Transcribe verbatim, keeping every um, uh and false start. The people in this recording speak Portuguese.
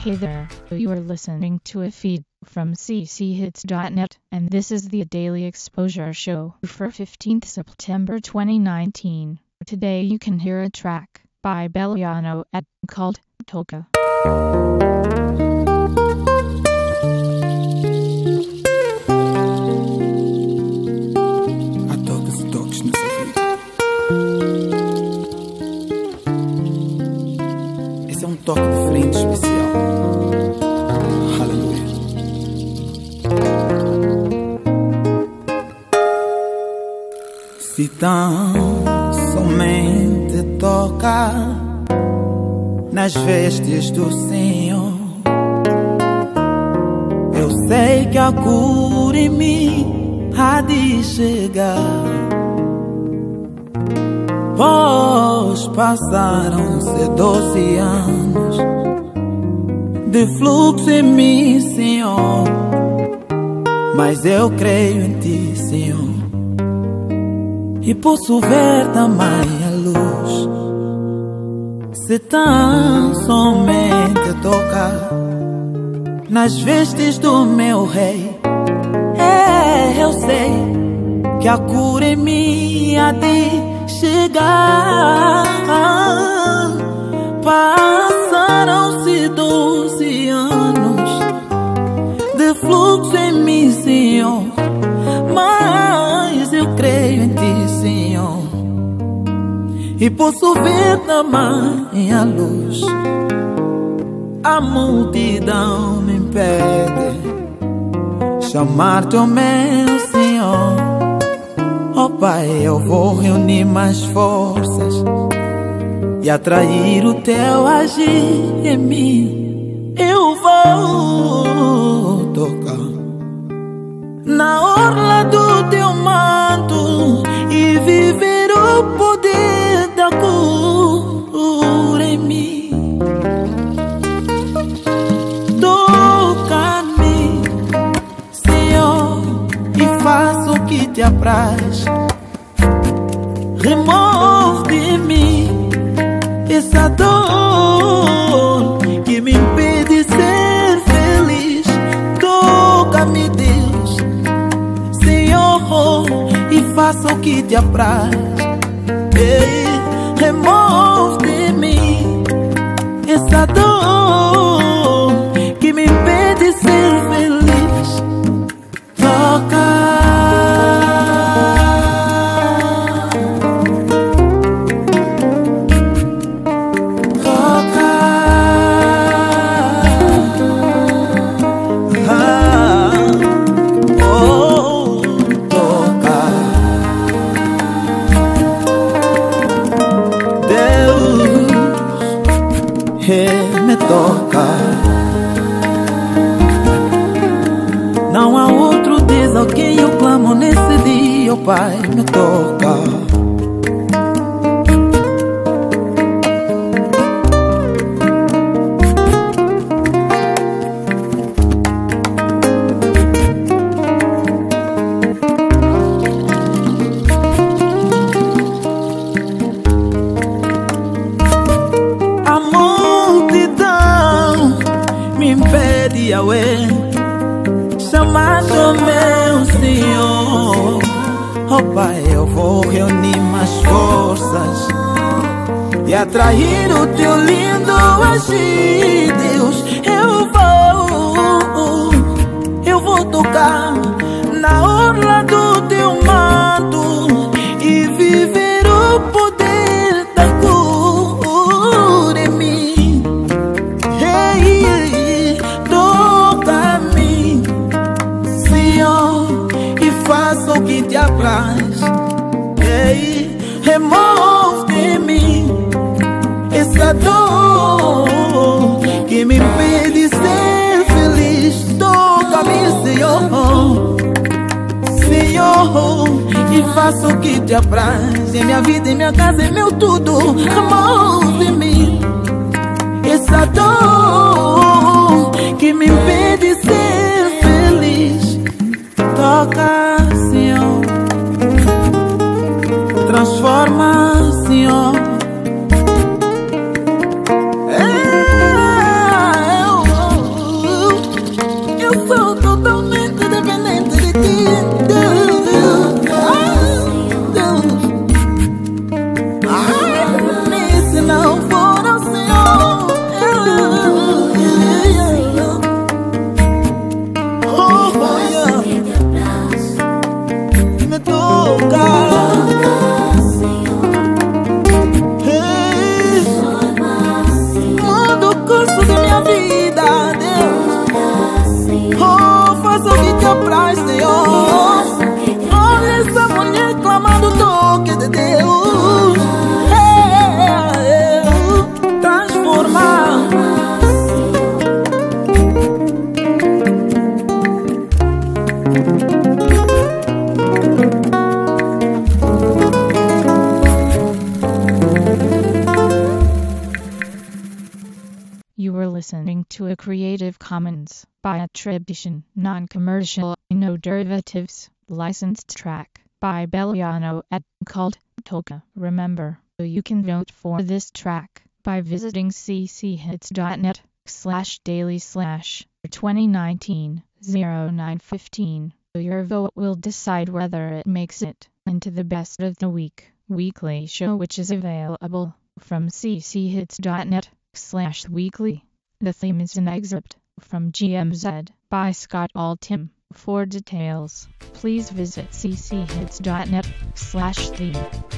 Hey there, you are listening to a feed from c c hits dot net, and this is the Daily Exposure Show for fifteenth September twenty nineteen. Today you can hear a track by Belliano at called Toka. Esse é um toque diferente, especial. Aleluia. Se tão somente toca nas vestes do Senhor, eu sei que a cura em mim há de chegar. Pois passaram-se doze anos de fluxo em mim, Senhor, mas eu creio em Ti, Senhor, e posso ver também a luz. Se tão somente tocar nas vestes do meu Rei, é, eu sei que a cura em mim há de chegar. Passaram-se doze anos de fluxo em mim, Senhor, mas eu creio em Ti, Senhor, e posso ver também a luz. A multidão me impede chamar-te, oh meu Senhor. Oh Pai, eu vou reunir mais forças e atrair o Teu agir em mim. Eu vou tocar na orla do Teu manto e viver o poder da cura em mim. Toca-me, Senhor, e faça o que Te apraz. Remove de mim essa dor que me impede ser feliz. Toca-me, Deus, Senhor, e faça o que Te apraz. Ei, remove de mim essa dor que me impede ser feliz. Toca. Me toca. Não há outro Deus ao quem eu clamo nesse dia, oh Pai, me toca. Me impede, Yahweh, chamar o meu Senhor. Oh Pai, eu vou reunir mais forças e atrair o Teu lindo agir, Deus. Eu vou, eu vou tocar na orla do Teu manto e viver o poder da cura em mim. Hey, toca-me, Senhor, e faça o que Te apraz. Ei, remove de mim essa dor que me impede ser feliz. Toca-me, Senhor, Senhor, e faça o que Te apraz. Em minha vida, em minha casa, em meu tudo. Remove de mim essa dor que me impede ser feliz. Toca, Senhor, transforma, Senhor. É, eu listening to a Creative Commons by attribution, non-commercial, no derivatives, licensed track by Belliano et called Toka. Remember, you can vote for this track by visiting cchits.net slash daily slash twenty nineteen oh nine fifteen. Your vote will decide whether it makes it into the best of the week weekly show, which is available from cchits.net slash weekly. The theme is an excerpt from G M Z by Scott Altham. For details, please visit cchits.net slash theme.